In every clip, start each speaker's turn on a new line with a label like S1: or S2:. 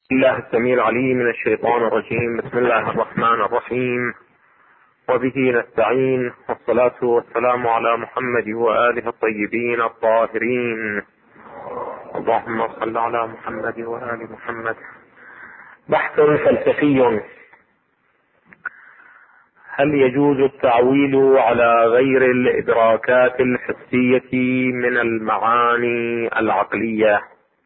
S1: الله السميع العليم من الشيطان الرجيم. بسم الله الرحمن الرحيم، وبه نستعين، والصلاة والسلام على محمد وآله الطيبين الطاهرين. اللهم صل على محمد وآل محمد. بحث فلسفي: هل يجوز التعويل على غير الإدراكات الحسية من المعاني العقلية؟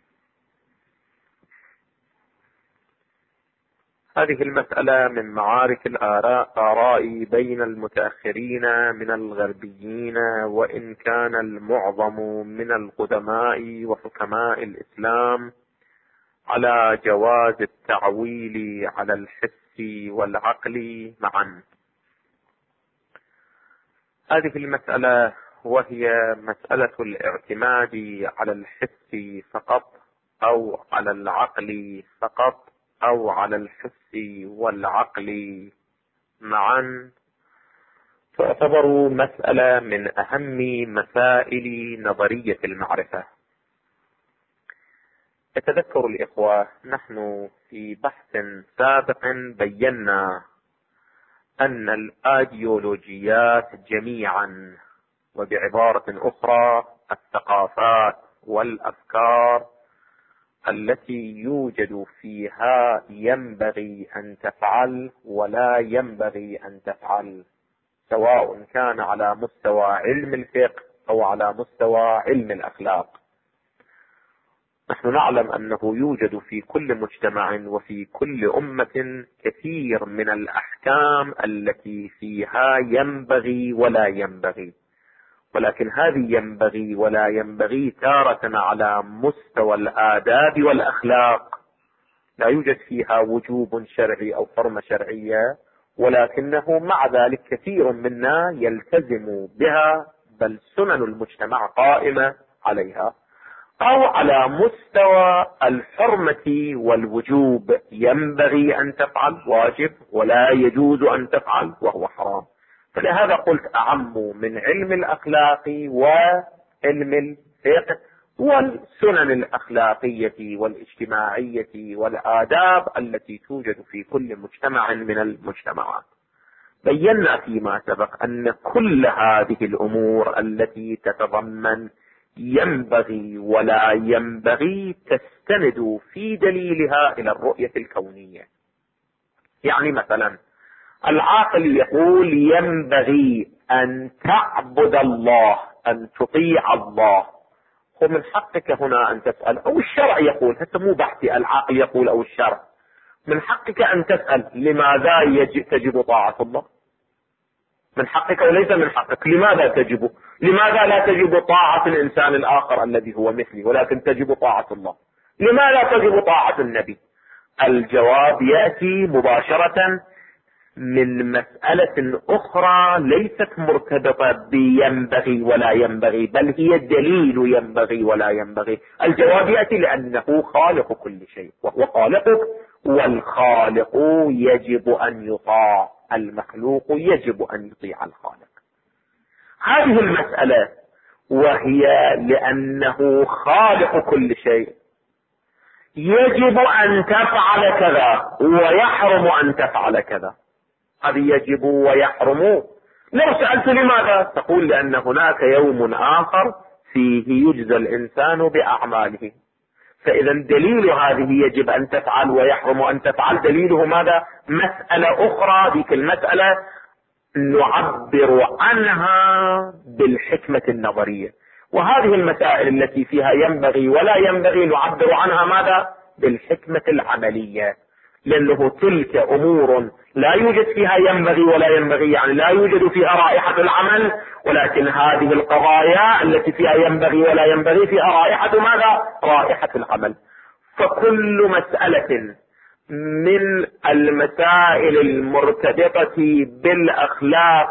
S1: هذه المسألة من معارك الآراء بين المتأخرين من الغربيين، وإن كان المعظم من القدماء وحكماء الإسلام على جواز التعويل على الحس والعقل معا. هذه المسألة وهي مسألة الاعتماد على الحس فقط أو على العقل فقط أو على الحس والعقل معا، تعتبر مسألة من أهم مسائل نظرية المعرفة. يتذكر الإخوة نحن في بحث سابق بينا أن الأيديولوجيات جميعا، وبعبارة أخرى الثقافات والأفكار التي يوجد فيها ينبغي أن تفعل ولا ينبغي أن تفعل، سواء كان على مستوى علم الفقه أو على مستوى علم الأخلاق. نحن نعلم أنه يوجد في كل مجتمع وفي كل أمة كثير من الأحكام التي فيها ينبغي ولا ينبغي، ولكن هذه ينبغي ولا ينبغي تارة على مستوى الآداب والأخلاق، لا يوجد فيها وجوب شرعي أو حرمة شرعية، ولكنه مع ذلك كثير منا يلتزم بها، بل سنن المجتمع قائمة عليها. أو على مستوى الحرمة والوجوب، ينبغي أن تفعل واجب ولا يجوز أن تفعل وهو حرام. فلهذا قلت أعم من علم الأخلاق وعلم الفقه والسنن الأخلاقية والاجتماعية والآداب التي توجد في كل مجتمع من المجتمعات. بينا فيما سبق أن كل هذه الأمور التي تتضمن ينبغي ولا ينبغي تستند في دليلها إلى الرؤية الكونية. يعني مثلا العاقل يقول ينبغي أن تعبد الله، أن تطيع الله، ومن حقك هنا أن تسأل، أو الشرع يقول، هذا مو بحثي، العاقل يقول أو الشرع، من حقك أن تسأل لماذا تجب طاعة الله؟ من حقك وليس من حقك. لماذا تجب؟ لماذا لا تجب طاعة الإنسان الآخر الذي هو مثلي ولكن تجب طاعة الله؟ لماذا تجب طاعة النبي؟ الجواب يأتي مباشرة من مسألة أخرى ليست مرتبطة بينبغي ولا ينبغي، بل هي دليل ينبغي ولا ينبغي. الجواب يأتي لأنه خالق كل شيء وهو خالقك، والخالق يجب أن يطاع، المخلوق يجب أن يطيع الخالق. هذه المسألة وهي لأنه خالق كل شيء يجب أن تفعل كذا ويحرم أن تفعل كذا، هذه يجب ويحرم. لو سألت لماذا؟ تقول لأن هناك يوم آخر فيه يجزى الإنسان بأعماله. فإذا دليل هذه يجب أن تفعل ويحرم أن تفعل دليله ماذا؟ مسألة أخرى، ذيك المسألة نعبر عنها بالحكمة النظرية. وهذه المسائل التي فيها ينبغي ولا ينبغي نعبر عنها ماذا؟ بالحكمة العملية، لأنه تلك أمور لا يوجد فيها ينبغي ولا ينبغي، يعني لا يوجد فيها رائحة العمل، ولكن هذه القضايا التي فيها ينبغي ولا ينبغي فيها رائحة ماذا؟ رائحة العمل. فكل مسألة من المسائل المرتبطة بالأخلاق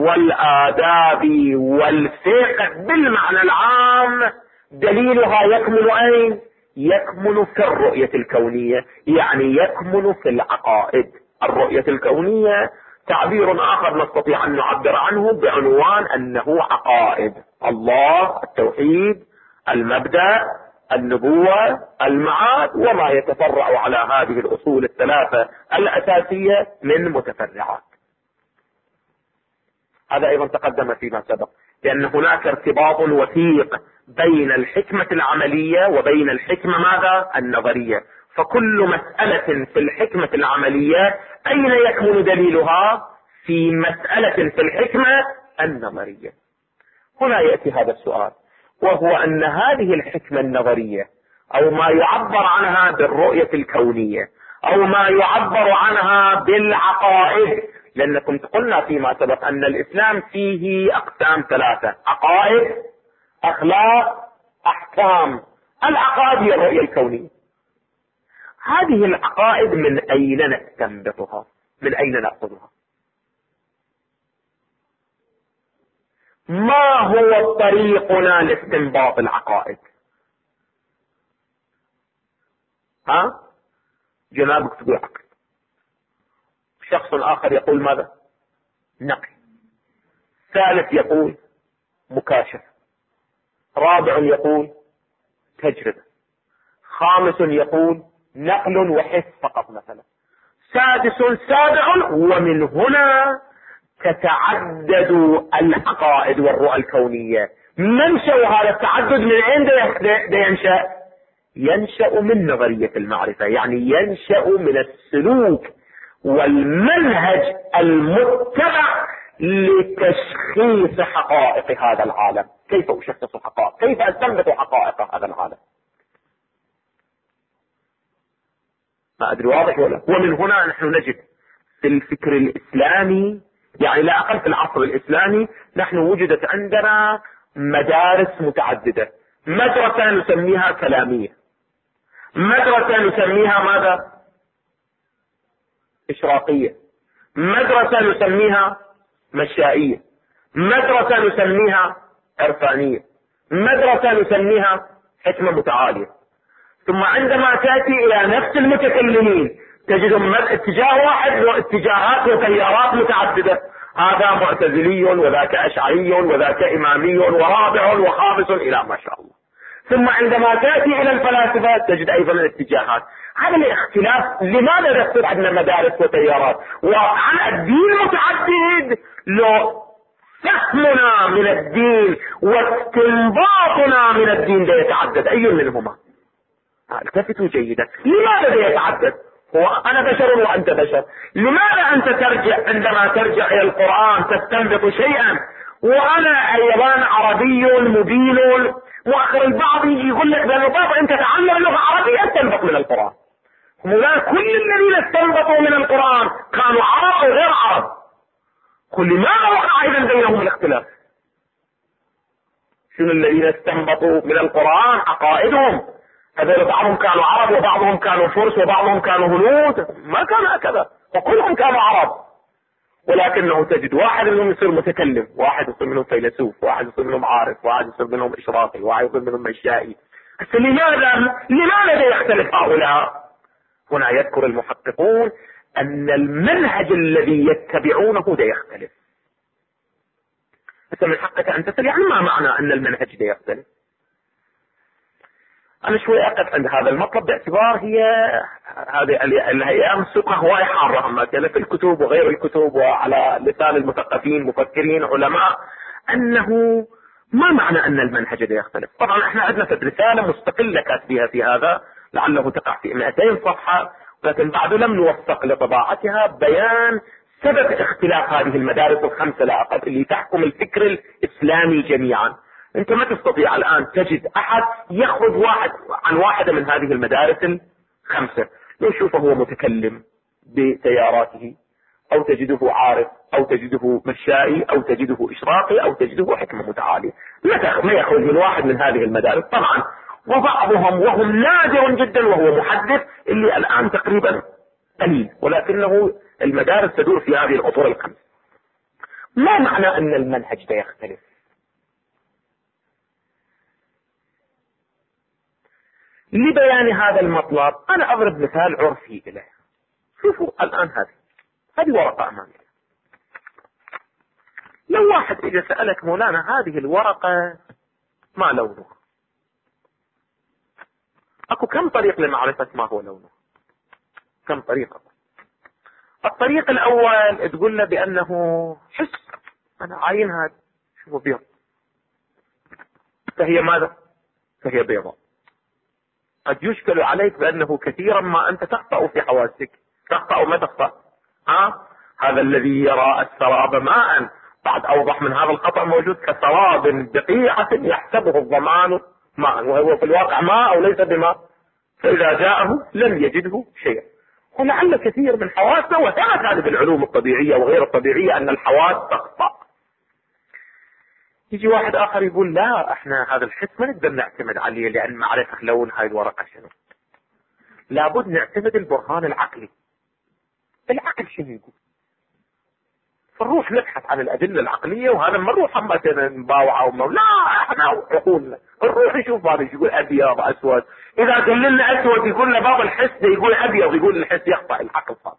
S1: والآداب والفقه بالمعنى العام دليلها يكمن أين؟ يكمن في الرؤية الكونية، يعني يكمن في العقائد. الرؤية الكونية تعبير آخر نستطيع أن نعبر عنه بعنوان أنه عقائد الله، التوحيد، المبدأ، النبوة، المعاد، وما يتفرع على هذه الأصول الثلاثة الأساسية من متفرعات. هذا أيضا تقدم فيما سبق، لأن هناك ارتباط وثيق بين الحكمة العملية وبين الحكمة ماذا؟ النظرية. فكل مسألة في الحكمة العملية أين يكمن دليلها؟ في مسألة في الحكمة النظرية. هنا يأتي هذا السؤال، وهو أن هذه الحكمة النظرية أو ما يعبر عنها بالرؤية الكونية أو ما يعبر عنها بالعقائد، لأنكم قلنا فيما سبق أن الإسلام فيه أقسام ثلاثة: عقائد، أخلاق، أحكام. العقائد هي الرؤية الكونية. هذه العقائد من أين نستنبطها؟ من أين نأخذها؟ ما هو طريقنا لاستنباط العقائد؟ جنابك تقول عقل، شخص آخر يقول ماذا؟ نقل، ثالث يقول مكاشفة، رابع يقول تجربة، خامس يقول نقل وحس فقط مثلا، سادس سابع. ومن هنا تتعدد العقائد والرؤى الكونية. منشأ هذا التعدد من أين ينشأ؟ ينشأ من نظرية المعرفة، يعني ينشأ من السلوك والمنهج المتبع لتشخيص حقائق هذا العالم. كيف أشخص حقائق؟ كيف أستنبط حقائق هذا العالم؟ ما أدري واضح ولا؟ ومن هنا نحن نجد في الفكر الإسلامي، يعني لا أقل في العصر الإسلامي، نحن وجدت عندنا مدارس متعددة. مدرسة نسميها كلامية، مدرسة نسميها ماذا؟ إشراقية، مدرسة نسميها مشائية، مدرسة نسميها عرفانية، مدرسة نسميها حكمة متعالية. ثم عندما تأتي إلى نفس المتكلمين تجدهم اتجاه واحد واتجاهات وتيارات متعددة، هذا معتزلي وذاك أشعري وذاك إمامي ورابع وخامس إلى ما شاء الله. ثم عندما تأتي إلى الفلاسفة تجد أيضا الاتجاهات. هذا الاختلاف لماذا يصير عندنا مدارس وتيارات؟ وعن الدين متعدد، لو فهمنا من الدين واستنباطنا من الدين لا يتعدد، أي منهما؟ التفتوا جيدا. لماذا لا يتعدد؟ هو أنا بشر وأنت بشر. لماذا أنت ترجع عندما ترجع إلى القرآن تستنبط شيئا وأنا أيضا عربي مبين مؤخر؟ البعض يجي يقول لك بابا أنت تعلم اللغة العربية استنبط من القرآن. هؤلاء كل الذين استنبطوا من القرآن كانوا عرب أو غير عرب. قل لماذا وقع إذا بينهم الاختلاف؟ شنو الذين استنبطوا من القرآن؟ عقائدهم. هذول بعضهم كانوا عرب وبعضهم كانوا فرس وبعضهم كانوا هنود، ما كان هكذا، وكلهم كانوا عرب. ولكنه تجد واحد منهم يصير متكلم، واحد يصير منهم فيلسوف، واحد يصير منهم عارف، واحد يصير منهم إشراقي، واحد يصير منهم مشائي. لماذا لا يختلف هؤلاء؟ هنا يذكر المحققون أن المنهج الذي يتبعونه لا يختلف. بس من حقك أن تسأل يعني ما معنى أن المنهج لا يختلف؟ أنا شوي أقف عند هذا المطلب باعتبار هذه الأيام السوق هواي حارة، مثلا في الكتب وغير الكتب وعلى لسان المثقفين مفكرين علماء، أنه ما معنى أن المنهج لا يختلف؟ طبعا احنا عندنا رسالة مستقلة كاتبيها في هذا لعله تقع في 200 صفحة، لكن بعد لم نوفق لطباعتها بيان سبب اختلاف هذه المدارس الخمسة لا أقل اللي تحكم الفكر الإسلامي جميعا. انت ما تستطيع الان تجد احد يخرج واحد عن واحدة من هذه المدارس الخمسة. لو شوفه هو متكلم بتياراته، او تجده عارف، او تجده مشائي، او تجده اشراقي، او تجده حكمة متعالية. ما يخرج من واحد من هذه المدارس طبعا. وبعضهم وهم نادر جدا وهو محدث اللي الان تقريبا قليل، ولكنه المدارس تدور في هذه الاطر الخمس. ما معنى ان المنهج لا يختلف؟ لبيان هذا المطلب أنا أضرب مثال عرفي إليه. شوفوا الآن هذه ورقة أمامي. لو واحد إذا سألك مولانا هذه الورقة ما لونها؟ اكو كم طريق لمعرفة ما هو لونه؟ كم طريقة. الطريق الاول تقول له بانه حس، انا عاين هذا شوفوا بيض، فهي ماذا؟ فهي بيضاء. قد يشكل عليك بانه كثيرا ما انت تخطأ في حواسك، تخطأ او ما تخطأ؟ هذا الذي يرى السراب ماء بعد اوضح من هذا الخطأ موجود، كسراب بقيعة يحسبه الضمان ماء وهو في الواقع ماء او ليس بماء، فاذا جاءه لم يجده شيئا. ولعل كثير من حواسنا، وثبت هذا بالعلوم الطبيعية وغير الطبيعية ان الحواس تخطأ. يجي واحد اخر يقول لا، احنا هذا الحس ما نقدر نعتمد عليه لان معرفة لون هاي الورقة شنو، لابد نعتمد البرهان العقلي. العقل شنو يقول؟ فنروح نبحث عن الادله العقليه، وهذا ما نروح مثلا نباوعه لا، احنا عقولنا نروح نشوف هذا يقول ابيض اسود، اذا قال لنا اسود يقول لنا باب الحس ده يقول ابيض، يقول الحس يخطا، العقل صار.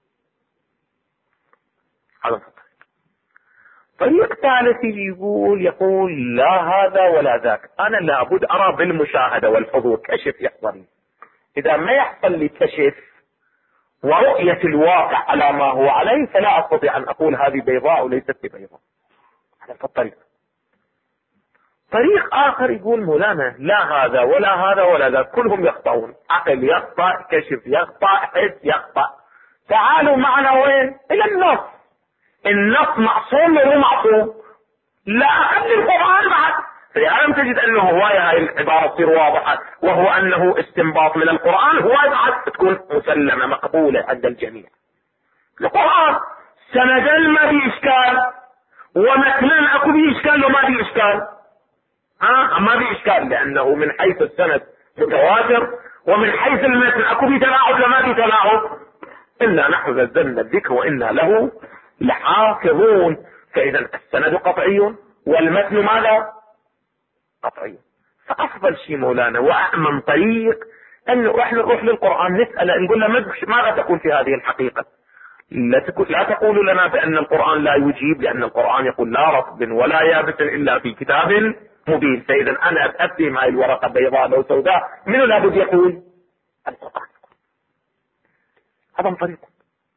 S1: هذا طريق ثالث يقول لا هذا ولا ذاك، انا لابد ارى بالمشاهده والحضور، كشف يحصل لي. اذا ما يحصل لي كشف ورؤية الواقع على ما هو عليه فلا استطيع ان اقول هذه بيضاء وليست ببيضاء. هذا الطريق. طريق اخر يقول مولانا لا هذا ولا هذا ولا ذاك، كلهم يخطئون، عقل يخطأ، كشف يخطأ، حس يخطأ. تعالوا معنا وين؟ الى النص. النص معصوم ولا معصوم؟ لا، قبل القرآن بعد. فلم تجد انه هواية هاي العبارة تصير واضحة، وهو انه استنباط من القرآن، هواية بعد تكون مسلمة مقبولة عند الجميع. القرآن سندا ما في اشكال، ومثلا اكو في اشكال وما في اشكال. ما في اشكال لانه من حيث السند متواتر، ومن حيث المثل اكو في تلاعب وما في تلاعب. انا نحن نزلنا الذكر وانا له لحافظون. فاذا السند قطعي والمتن ماذا؟ قطعي. فافضل شيء مولانا واامن طريق انه احنا نروح للقرآن نسأله، نقول له ماذا تقول في هذه الحقيقة؟ لا تقولوا لنا بان القرآن لا يجيب، لان القرآن يقول لا رطب ولا يابس الا في كتاب مبين. فاذا انا افهم هاي الورقة بيضاء او سوداء، منو لابد يقول؟ القرآن. هذا طريق.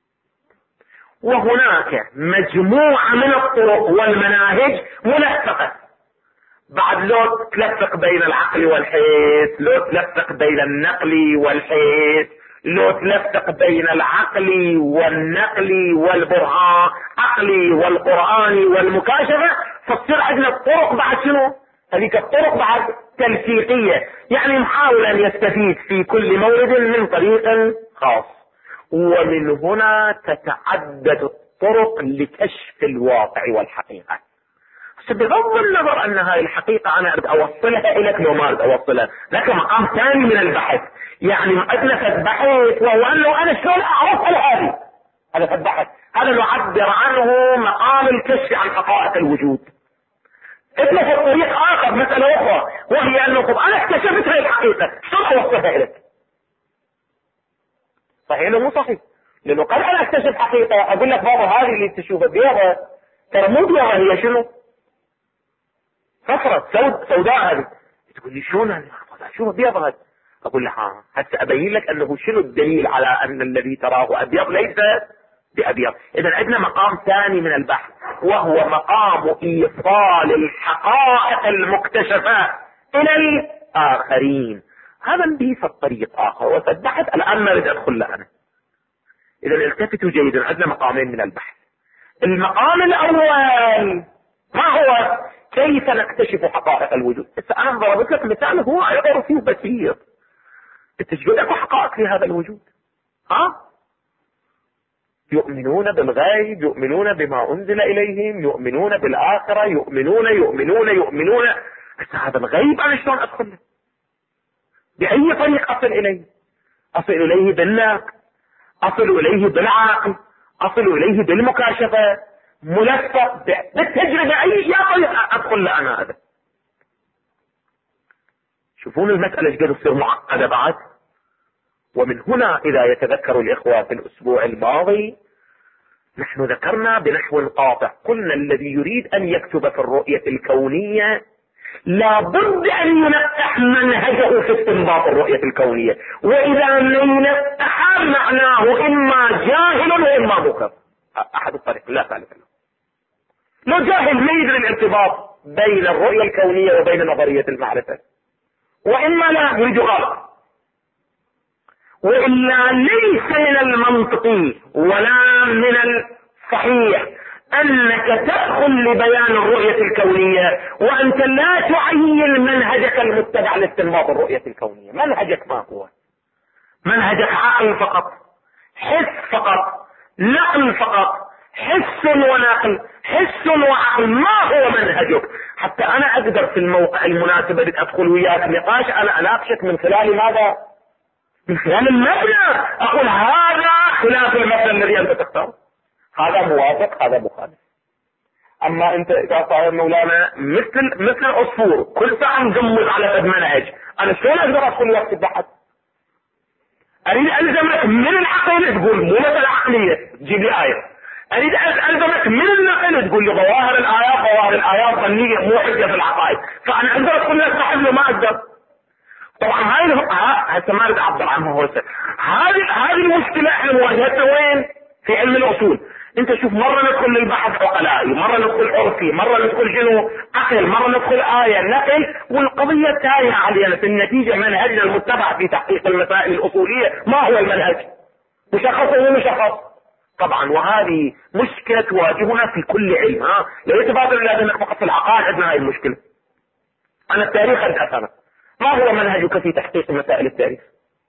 S1: وهناك مجموعة من الطرق والمناهج ملفقة. بعد لو تلفق بين العقل والحس، لو تلفق بين النقل والحس، لو تلفق بين العقل والنقل والبرهان، عقلي والقرآن والمكاشفة، فتصير عندنا الطرق بعد شنو؟ هذيك الطرق بعد تلفيقية، يعني محاول ان يستفيد في كل مورد من طريق خاص. ومن هنا تتعدد الطرق لكشف الواقع والحقيقة. بغض النظر ان هاي الحقيقة انا اريد اوصلها اليك لو ما اريد اوصلها، لكن مقام ثاني من البحث. يعني ادلفت بحث وهو انه انا شلون اعرفها هذه، هذا البحث هذا نعبر عنه مقام الكشف عن حقائق الوجود. ادلفت طريق اخر، مسألة اخرى، وهي انه انا اكتشفت هاي الحقيقة، شلون اوصلها اليك؟ صحيح ولا مو صحيح؟ لانه قبل ان اكتشف حقيقة اقول لك بابا هذه اللي تشوفها بيضة ترى مو بيضة، هي شنو؟ صفرة سوداء هذه. تقول لي شلون هذه؟ شو بيض هذا؟ اقول لك هسه ابين لك انه شنو الدليل على ان الذي تراه ابيض ليس بابيض. اذا عندنا مقام ثاني من البحث، وهو مقام ايصال الحقائق المكتشفة الى الاخرين. هذا نضيف الطريق اخر وسبحت الان ما اريد ادخل له انا. اذا التفتوا جيدا، عندنا مقامين من البحث. المقام الاول ما هو؟ كيف نكتشف حقائق الوجود. انا ضربت لك مثال هو عبارة فيه بسيط. تجد اكو حقائق في هذا الوجود. يؤمنون بالغيب، يؤمنون بما انزل اليهم، يؤمنون بالاخرة، يؤمنون. هذا الغيب انا شلون ادخل له؟ باي طريق اصل اليه؟ اصل اليه بالنقل، اصل اليه بالعقل، اصل اليه بالمكاشفة، ملفق بالتجربة، اي طريق ادخل له انا هذا؟ شوفون المسألة ايش قد تصير معقدة بعد. ومن هنا اذا يتذكر الاخوة في الاسبوع الماضي نحن ذكرنا بنحو قاطع، قلنا الذي يريد ان يكتب في الرؤية الكونية
S2: لابد ان ينقح منهجه في استنباط الرؤية الكونية، واذا لم ينقح معناه اما جاهل واما مكر، احد الطريق لا ثالث له. لو جاهل ما يدري الارتباط بين الرؤية الكونية وبين نظرية المعرفة، واما لا يريد غلط. والا ليس من المنطقي ولا من الصحيح انك تأخذ لبيان الرؤية الكونية وانت لا تعين منهجك المتبع لاستنباط الرؤية الكونية. منهجك ما هو؟ منهجك عقل فقط، حس فقط، نقل فقط، حس ونقل، حس وعقل، ما هو منهجك؟ حتى انا اقدر في الموقع المناسب ادخل وياك نقاش، انا اناقشك من خلال ماذا؟ من خلال المبنى. اقول هذا خلاف المبنى الذي انت تختاره، هذا موافق، هذا مخالف. اما انت اذا صار مولانا مثل العصفور كل ساعه مجمد على قد منهج، انا شلون اقدر ادخل وقت البحث؟ اريد الزمك من العقل تقول مو مثلا عقليه تجيب لي ايه، اريد الزمك من النقل تقول لي ظواهر الايات ظنيه مو حجه في العقائد، فانا اقدر اقول لك صاحب له ما اقدر. طبعا هاي ما اريد اعبر عنها هسه. هذه المشكله احنا مواجهتنا وين؟ في علم الاصول. انت شوف مره ندخل للبحث عقلائي، مره ندخل عرفي، مره ندخل شنو عقل، مره ندخل ايه نقل، والقضيه تايهه علينا. في النتيجه منهجنا المتبع في تحقيق المسائل الاصوليه ما هو المنهج؟ مشخص ومشخص طبعا. وهذه مشكله تواجهنا في كل علم. ليس بابا لازم فقط في العقائد عندنا هاي المشكله. انا التاريخ ادرس انا، ما هو منهجك في تحقيق مسائل التاريخ؟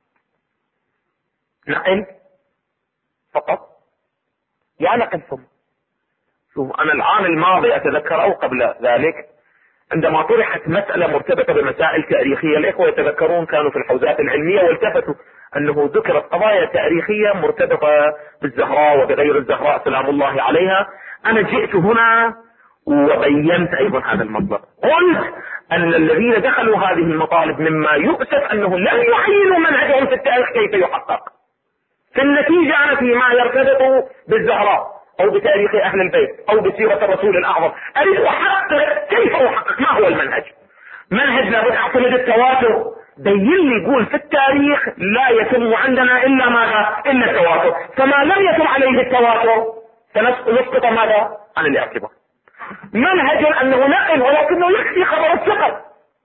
S2: نقل فقط؟ يا نقل ثم شوف، انا العام الماضي اتذكر او قبل ذلك عندما طرحت مسألة مرتبطة بمسائل تاريخية، الاخوة يتذكرون كانوا في الحوزات العلمية والتفتوا انه ذكرت قضايا تاريخية مرتبطة بالزهراء وبغير الزهراء سلام الله عليها. انا جئت هنا وبينت ايضا هذا المطلب، قلت ان الذين دخلوا هذه المطالب مما يؤسف انهم لم يعينوا منهجهم في التاريخ كيف يحقق. في النتيجة انا فيما يرتبط بالزهراء او بتاريخ اهل البيت او بسيرة الرسول الاعظم اريد احقق كيف احقق، ما هو المنهج؟ منهج لابد اعتمد التواتر. بين لي يقول في التاريخ لا يتم عندنا الا ماذا؟ الا التواتر، فما لم يتم عليه التواتر سنسقط ماذا؟ عن الاعتبار. منهج انه نقل ولكنه يكفي خبر الثقة،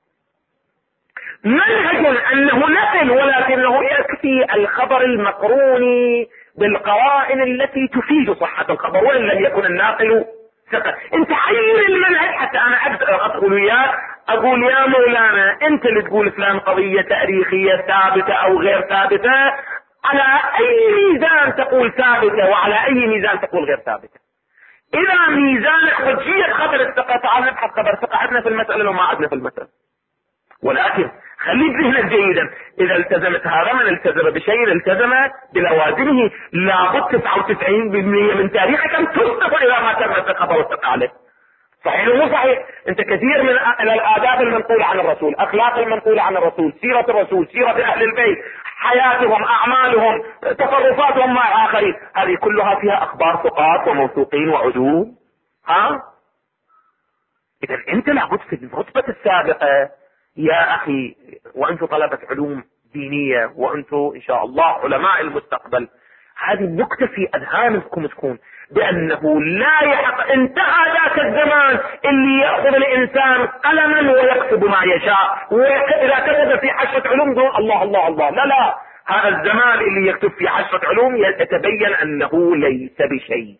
S2: منهج انه نقل ولكنه يكفي الخبر المقرون بالقرائن التي تفيد صحة الخبر وان لم يكن الناقل ثقة. انت عين المنهج حتى انا ادخل وياك اقول يا مولانا انت اللي تقول فلان قضية تاريخية ثابتة او غير ثابتة، على اي ميزان تقول ثابتة وعلى اي ميزان تقول غير ثابتة؟ اذا ميزان حجية خبر الثقة تعال نبحث خبر الثقة عندنا في المسألة وما عندنا في المسألة. ولكن خلي ذهنك جيدا، اذا التزمت هذا من التزم بشيء التزم بلوازمه. لابد 99% من تاريخك ان تصدق اذا ما تم خبر الثقة عليه. صحيح ومو صحيح؟ انت كثير من الاداب المنقولة عن الرسول، اخلاق المنقولة عن الرسول، سيرة الرسول، سيرة اهل البيت، حياتهم، اعمالهم، تصرفاتهم مع الاخرين، هذه كلها فيها اخبار ثقات وموثوقين وعدول. اذا انت لابد في الرتبة السابقة يا اخي، وانتم طلبة علوم دينية وانتم ان شاء الله علماء المستقبل، هذه النكتة في اذهانكم تكون بانه لا يحق. انتهى ذاك الزمان اللي يأخذ الانسان قلما ويكتب ما يشاء، واذا كتب في حشرة علوم يقول الله الله الله. لا، هذا الزمان اللي يكتب في حشرة علوم يتبين انه ليس بشيء،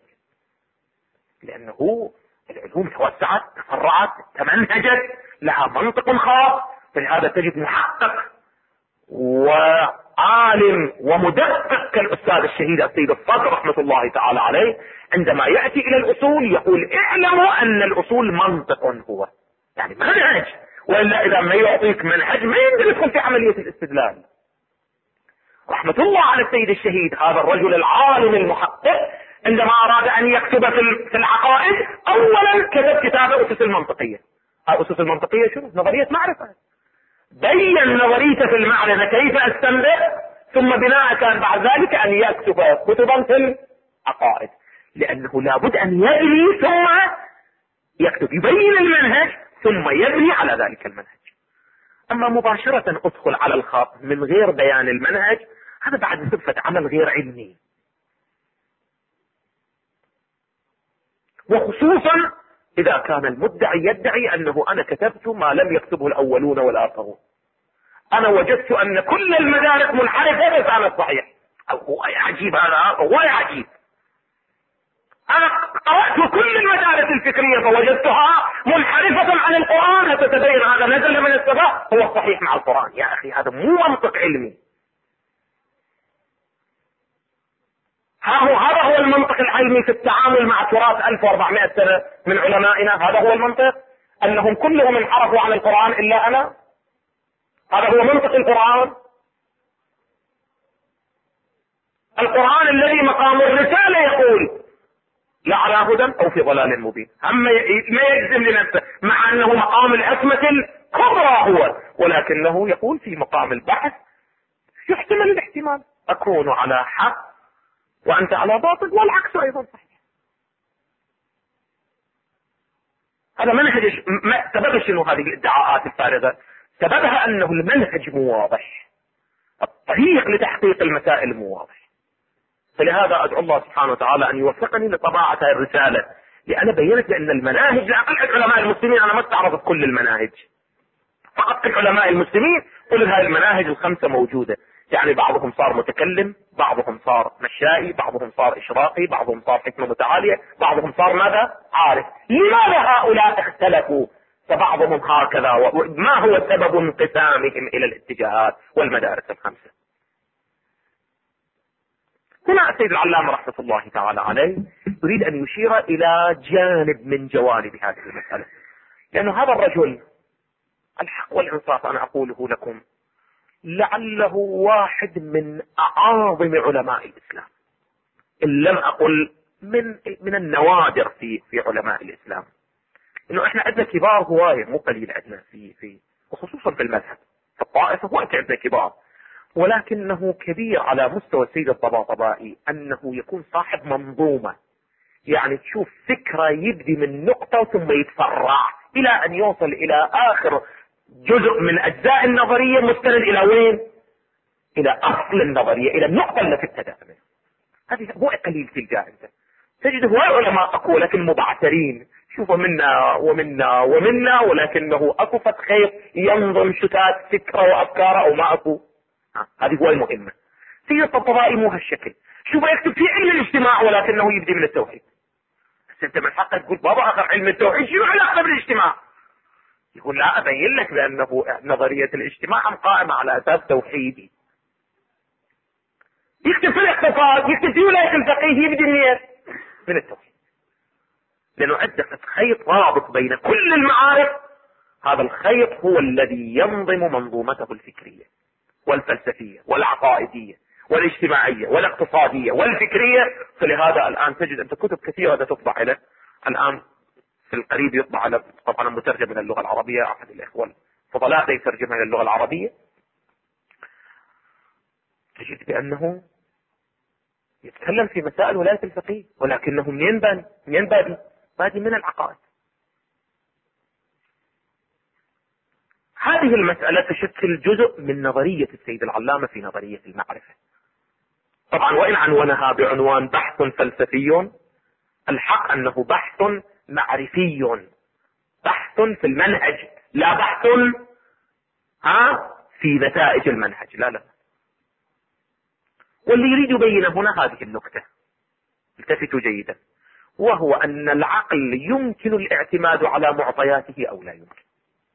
S2: لانه العلوم توسعت، تفرعت، تمنهجت، لها منطق خاص. فلهذا تجد محقق وعالم ومدقق كالأستاذ الشهيد السيد الصدر رحمة الله تعالى عليه، عندما يأتي إلى الأصول يقول اعلموا أن الأصول منطق هو، يعني منهج، وإلا إذا ما يعطيك منهج ما يقدر يدخل في عملية الاستدلال. رحمة الله على السيد الشهيد هذا الرجل العالم المحقق، عندما أراد أن يكتب في العقائد أولا كتب كتاب أسس المنطقية. أسس المنطقية شنو؟ نظرية معرفة. بين نظريته في المعنى كيف استنبط، ثم بناء كان بعد ذلك أن يكتب كتبا في العقائد، لأنه لابد أن يجري ثم يكتب، يبين المنهج ثم يبني على ذلك المنهج. اما مباشرة ادخل على الخط من غير بيان المنهج، هذا بعد صفة عمل غير علمي، وخصوصا اذا كان المدعي يدعي انه انا كتبت ما لم يكتبه الاولون والاخرون، انا وجدت ان كل المدارس منحرفة بس انا الصحيح. هو عجيب، هذا هو عجيب. انا قرأت كل المدارس الفكرية فوجدتها منحرفة عن القرآن، فتتبين هذا نزل من السماء هو الصحيح مع القرآن. يا اخي هذا مو منطق علمي. هذا هو المنطق العلمي في التعامل مع تراث 1400 سنة من علمائنا. هذا هو المنطق، انهم كلهم انحرفوا عن القرآن الا انا. هذا هو منطق القرآن. القرآن الذي مقام الرسالة يقول لا على هدى او في ضلال مبين، اما ما يجزم لنفسه مع انه مقام العصمة الكبرى هو، ولكنه يقول في مقام البحث يحتمل الاحتمال، اكون على حق وانت على باطل، والعكس ايضا صحيح. هذا منهج. سبب شنو هذه الادعاءات الفارغة؟ سببها انه المنهج مو واضح، الطريق لتحقيق المسائل مو واضح. فلهذا ادعو الله سبحانه وتعالى ان يوفقني لطباعة هذه الرسالة، لأنا بينت بأن المناهج لأقل علماء المسلمين، أنا ما استعرضت كل المناهج، فقط علماء المسلمين كل هذه المناهج الخمسة موجودة. يعني بعضهم صار متكلم، بعضهم صار مشائي، بعضهم صار إشراقي، بعضهم صار حكمة متعالية، بعضهم صار ماذا؟ عارف. لماذا هؤلاء اختلفوا؟ فبعضهم هكذا. ما هو سبب انقسامهم إلى الاتجاهات والمدارس الخمسة؟ هنا السيد العلامة رحمة الله تعالى عليه يريد أن يشير إلى جانب من جوانب هذه المسألة، لأنه هذا الرجل الحق والإنصاف أنا أقوله لكم لعله واحد من أعاظم علماء الإسلام، إن لم أقل من النوادر في علماء الإسلام. إنه إحنا عندنا كبار هواية، مو قليل عندنا في وخصوصا في المذهب، في الطائفة هو عندنا كبار، ولكنه كبير على مستوى السيد الطباطبائي أنه يكون صاحب منظومة. يعني تشوف فكرة يبدي من نقطة ثم يتفرع إلى أن يوصل إلى آخر جزء من أجزاء النظرية، مستند إلى وين؟ إلى أصل النظرية، إلى النقطة التي ابتدأ منها. هذه هو قليل تلقى أنت تجد هواي علماء أقوى لكن مبعثرين، شوفوا منا ومنا ومنا، ولكنه أكو فت خير ينظم شتات فكرة وأفكار أو ما أكو. هذه هو المهمة. سيد الطباطبائي مو هالشكل، شوف يكتب في علم الاجتماع ولكنه يبدي من التوحيد. بس انت من حقك تقول بابا اخر علم التوحيد شنو علاقه بالاجتماع؟ يقول لا ابين لك بانه نظريه الاجتماع قائمه على اساس توحيدي. يكتب في الاقتصاد، يكتب في ولايه الفقيه، يبدي منين؟ من التوحيد. لانه عنده خيط رابط بين كل المعارف، هذا الخيط هو الذي ينظم منظومته الفكريه والفلسفيه والعقائديه والاجتماعية والاقتصادية والفكرية. فلهذا الآن تجد أنت كتب كثيرة تطبع له الآن، في القريب يطبع له طبعا مترجم من اللغة العربية، أحد الإخوة الفضلاء يترجمها إلى اللغة العربية. تجد بأنه يتكلم في مسائل ولاية الفقيه، ولكنه منين بادي من العقائد. هذه المسألة تشكل جزء من نظرية السيد العلامة في نظرية المعرفة. طبعا وإن عنونها بعنوان بحث فلسفي، الحق أنه بحث معرفي، بحث في المنهج، لا بحث في نتائج المنهج، لا. واللي يريد يبين هنا هذه النكتة، التفتوا جيدا، وهو أن العقل يمكن الاعتماد على معطياته أو لا يمكن.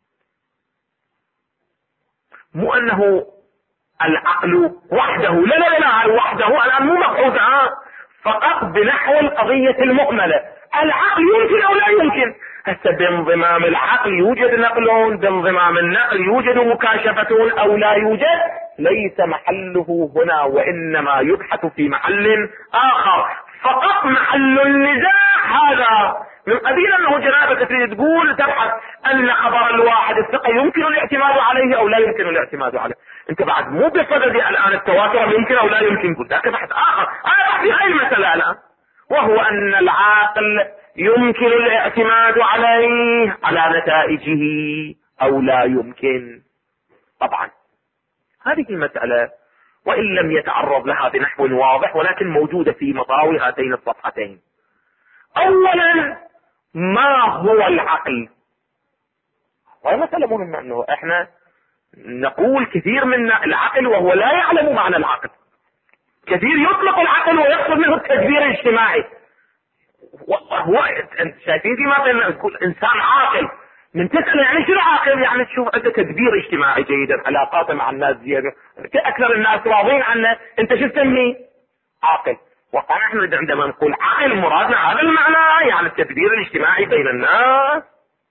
S2: مو أنه العقل وحده، لا وحده الآن مو مقعود فقط بنحو القضية المؤملة. العقل يمكن أو لا يمكن. هسه بانضمام العقل يوجد نقل، بانضمام النقل يوجد مكاشفة أو لا يوجد، ليس محله هنا، وإنما يبحث في محل آخر. فقط محل النزاع هذا من قبيل أنه جنابك تريد تقول تبحث أن خبر الواحد الثقة يمكن الاعتماد عليه أو لا يمكن الاعتماد عليه. انت بعد مو بصدد الآن التواتر يمكن أو لا يمكن، قلت ذاك بحث آخر. أنا بحث في هاي المسألة الآن، وهو أن العاقل يمكن الاعتماد عليه على نتائجه او لا يمكن. طبعا هذه المسألة وان لم يتعرض لها بنحو واضح ولكن موجودة في مطاوي هاتين الصفحتين. اولا ما هو العقل؟ وهي مسألة مهمة، انه احنا نقول كثير من العقل وهو لا يعلم معنى العقل. كثير يطلق العقل ويقصد منه التدبير الاجتماعي. وهو انت شايفين فيما نقول انسان عاقل، من تسأل يعني شنو عاقل؟ يعني تشوف عنده تدبير اجتماعي جيدا، علاقاته مع الناس زيادة، اكثر الناس راضين عنه، انت شو تسميه؟ عاقل. ونحن عندما نقول عقل مرادنا هذا المعنى، يعني التدبير الاجتماعي بين الناس.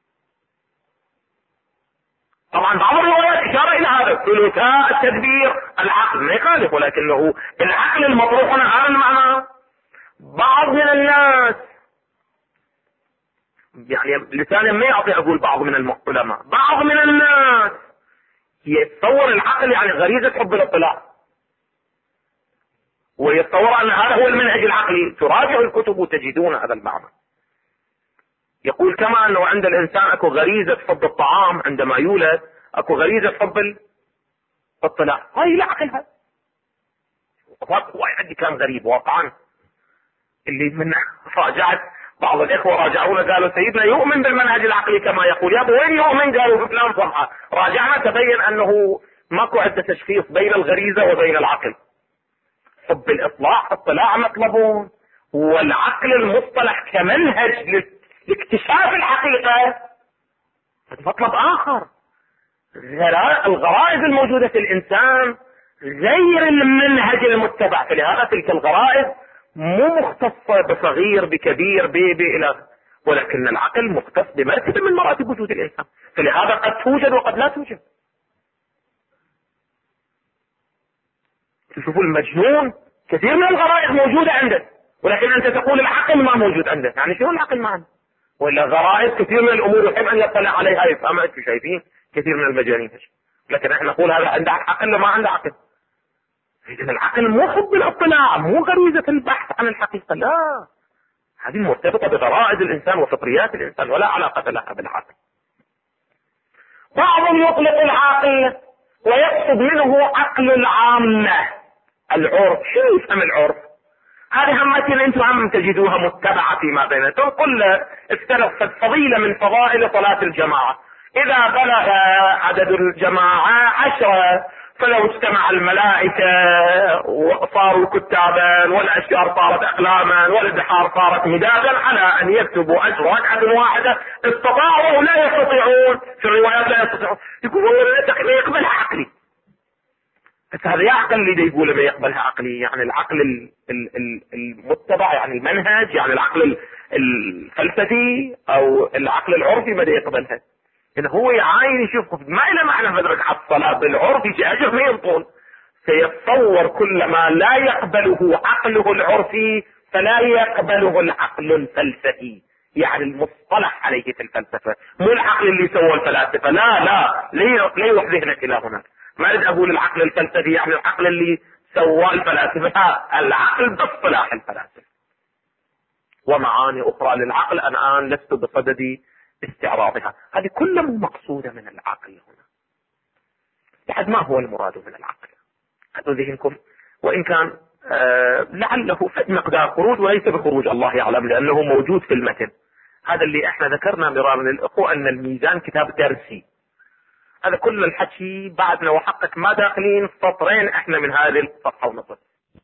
S2: طبعا بعض الروايات اشاره الى هذا، ثلثاء التدبير العقل، ما يخالف، ولكنه العقل المطروح هنا هذا المعنى. بعض من الناس يعني لساني ما يعطي اقول بعض من العلماء، بعض من الناس يتصور العقل يعني غريزة حب الاطلاع، ويتصور ان هذا هو المنهج العقلي. تراجعوا الكتب وتجدون هذا المعنى. يقول كما انه عند الانسان اكو غريزة حب الطعام عندما يولد، اكو غريزة حب الاطلاع، هاي لا عقلها. عندي كلام غريب واقعا، اللي من راجعت بعض الاخوة راجعونا قالوا سيدنا يؤمن بالمنهج العقلي كما يقول. يا ابو وين يؤمن؟ قالوا في فلان صفحة. راجعنا تبين انه ماكو عندنا تشخيص بين الغريزة وبين العقل. حب اطلاع مطلبون، والعقل المصطلح كمنهج لاكتشاف الحقيقة مطلب اخر. الغرائز الموجودة في الانسان غير المنهج المتبع، فلهذا تلك الغرائز مو مختصة بصغير بكبير الى، ولكن العقل مختص بمرتبة من مراتب وجود الانسان، فلهذا قد توجد وقد لا توجد. تشوفوا المجنون كثير من الغرائز موجودة عنده، ولكن انت تقول العقل ما موجود عنده، يعني شنو العقل معنا؟ ولا غرائز كثير من الامور يحب ان يطلع عليها يفهمها. انتم شايفين كثير من المجانين، لكن احنا نقول هذا عنده عقل وما عنده عقل. إذن العقل مو حب الاطلاع، مو غريزة البحث عن الحقيقة، لا، هذه مرتبطة بغرائز الانسان وفطريات الانسان ولا علاقة لها بالعقل. بعضهم يطلق العقل ويقصد منه عقل العامة، العرف. شو يفهم العرف؟ هذه همتين انتم هم تجدوها متبعة فيما بينكم. كل افترض فضيلة من فضائل صلاة الجماعة، اذا بلغ عدد الجماعة 10 فلو اجتمع الملائكة وصاروا كتابا، والاشجار صارت اقلاما، والبحار صارت مدادا على ان يكتبوا اجر ركعة واحدة، استطاعوا او لا يستطيعون؟ في الروايات لا يستطيعون. يقولون لا يقبلها عقلي. بس هذا يعقل اللي يقول ما يقبلها عقلي، يعني العقل المتبع، يعني المنهج، يعني العقل الفلسفي او العقل العرفي ما يقبلها. إن هو يعاين يشوف ما له معنى مدرك على الصلاة بالعرف يجي أجر ما ينطون، سيتصور كل ما لا يقبله عقله العرفي فلا يقبله العقل الفلسفي، يعني المصطلح عليه في الفلسفة، مو العقل اللي سوى الفلاسفة، لا ليه يوحدهنك إلى هناك. ما أريد أقول العقل الفلسفي يعني العقل اللي سوى الفلاسفة، العقل باصطلاح الفلاسفة. ومعاني أخرى للعقل أنا الآن لست بصدد استعراضها، هذه كلها مقصودة من العقل هنا. لحد ما هو المراد من العقل؟ خذوا ذهنكم، وإن كان لعله في مقدار خروج وليس بخروج الله يعلم، لأنه موجود في المتن. هذا اللي احنا ذكرنا مرارا للأخوة أن الميزان كتاب درسي، هذا كل الحكي بعدنا وحقك ما داخلين سطرين احنا من هذه الصفحة ونصف.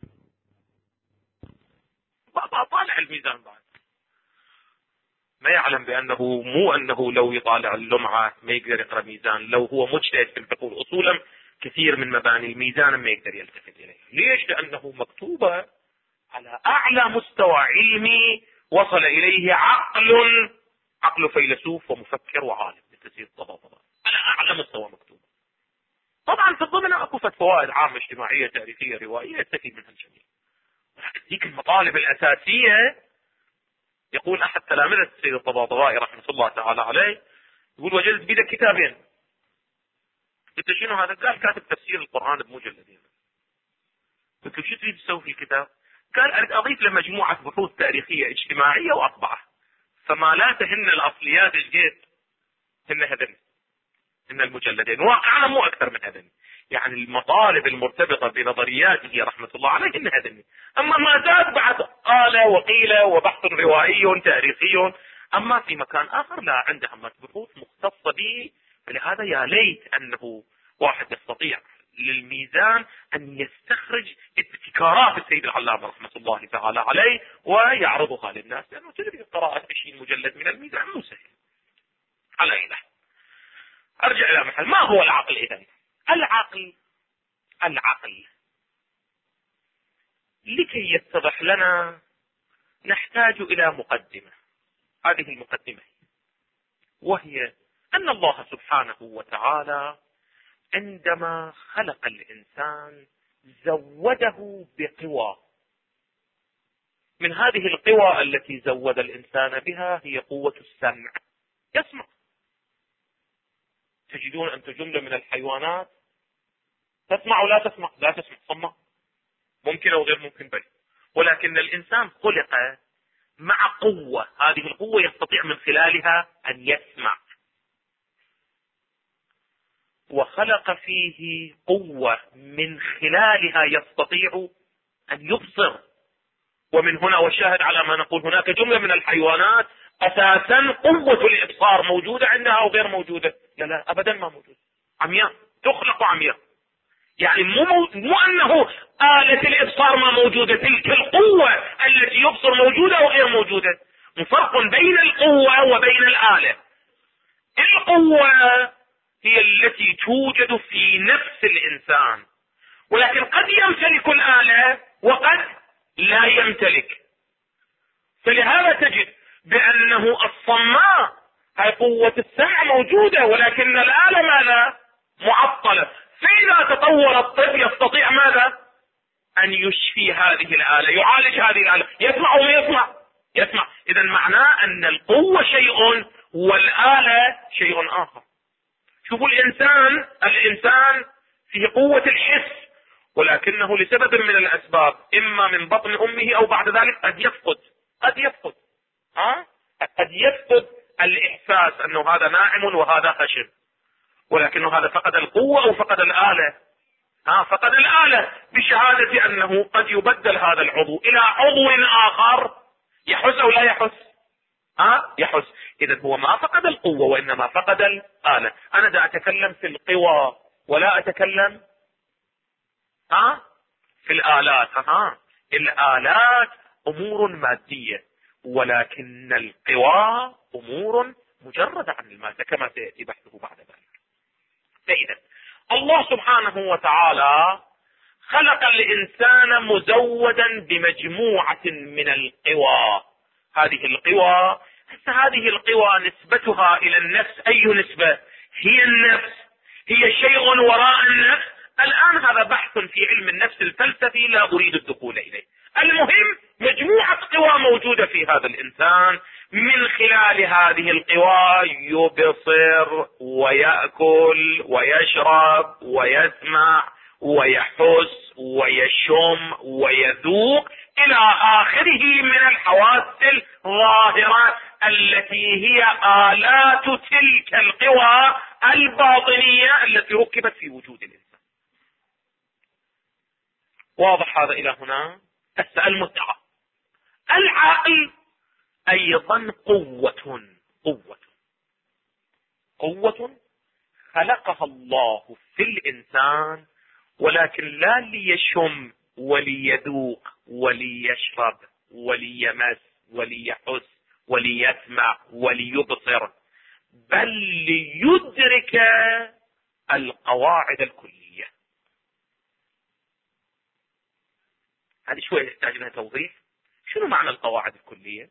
S2: طالع الميزان بعد ما يعلم بأنه مو أنه لو يطالع اللمعة ما يقدر يقرأ ميزان، لو هو مجتهد في الفقه أصولا كثير من مباني الميزان ما يقدر يلتفت إليه. ليش؟ لأنه مكتوبة على أعلى مستوى علمي وصل إليه عقل فيلسوف ومفكر وعالم مثل سيد طباطبائي، على أعلى مستوى مكتوبة. طبعا في ضمنها أكو فوائد عامة اجتماعية تاريخية روائية يستفيد منها الجميع، ولكن ذيك المطالب الأساسية. يقول احد تلامذة السيد الطباطبائي رحمة الله تعالى عليه، يقول وجدت بيدك كتابين. قلت شنو هذا؟ قال كاتب تفسير القرآن بمجلدين. قلت له شو تريد تسوي في الكتاب؟ قال اريد اضيف له مجموعة بحوث تاريخية اجتماعية واطبعه.
S1: فما لا تهن الاصليات الجيد هن هذين، هن المجلدين، واقعنا مو اكثر من هذين. يعني المطالب المرتبطة بنظرياته رحمة الله عليه هن هذين. اما ما زاد بعد قال وقيل وبحث روائي تاريخي. اما في مكان اخر لا، عندهم بحوث مختصة به. فلهذا يا ليت انه واحد يستطيع للميزان ان يستخرج ابتكارات السيد العلامة رحمة الله تعالى عليه ويعرضها للناس، لانه تدري قراءة 20 مجلد من الميزان مو سهل. على إله ارجع الى محل. ما هو العقل اذن؟ العقل لكي يتضح لنا نحتاج الى مقدمة. هذه المقدمة وهي ان الله سبحانه وتعالى عندما خلق الانسان زوده بقوى. من هذه القوى التي زود الانسان بها هي قوة السمع. يسمع. تجدون أنت جملة من الحيوانات تسمع ولا تسمع؟ لا تسمع، صمة. ممكن أو غير ممكن بل. ولكن الإنسان خلق مع قوة، هذه القوة يستطيع من خلالها أن يسمع. وخلق فيه قوة من خلالها يستطيع أن يبصر. ومن هنا والشاهد على ما نقول هناك جملة من الحيوانات أساسا قوة الإبصار موجودة عندها أو غير موجودة؟ لا أبدا ما موجودة، عمياء، تخلق عمياء. يعني مو أنه آلة الإبصار ما موجودة، تلك القوة التي يبصر موجودة أو غير موجودة. فرق بين القوة وبين الآلة. القوة هي التي توجد في نفس الإنسان، ولكن قد يمتلك الآلة وقد لا يمتلك. فلهذا تجد بأنه الصماء هاي قوة السمع موجودة، ولكن الآلة ماذا؟ معطلة. فإذا تطور الطب يستطيع ماذا؟ أن يشفي هذه الآلة، يعالج هذه الآلة. يسمع وما يسمع؟ يسمع. إذا معناه أن القوة شيء والآلة شيء آخر. شوفوا الإنسان فيه قوة الحس، ولكنه لسبب من الأسباب إما من بطن أمه أو بعد ذلك قد يفقد الإحساس أنه هذا ناعم وهذا خشن، ولكنه هذا فقد القوة أو فقد الآلة. فقد الآلة بشهادة أنه قد يبدل هذا العضو إلى عضو آخر. يحس أو لا يحس؟ يحس. إذا هو ما فقد القوة وإنما فقد الآلة. أنا دا أتكلم في القوى ولا أتكلم في الآلات. الآلات أمور مادية، ولكن القوى أمور مجردة عن المادة كما سيأتي بحثه بعد ذلك. فإذا الله سبحانه وتعالى خلق الإنسان مزودا بمجموعة من القوى. هذه القوى نسبتها إلى النفس أي نسبة؟ هي النفس، هي شيء وراء النفس. الآن هذا بحث في علم النفس الفلسفي لا أريد الدخول إليه. المهم مجموعة قوى موجودة في هذا الإنسان، من خلال هذه القوى يبصر ويأكل ويشرب ويسمع ويحس ويشم ويذوق إلى آخره من الحواس الظاهرة التي هي آلات تلك القوى الباطنية التي ركبت في وجود الإنسان. واضح هذا إلى هنا؟ السؤال مدعى. العقل أيضا قوة خلقها الله في الإنسان، ولكن لا ليشم وليذوق وليشرب وليمس وليحس وليسمع وليبصر، بل ليدرك القواعد الكلية. هذه شوية يحتاج لها توضيح. شنو معنى القواعد الكلية؟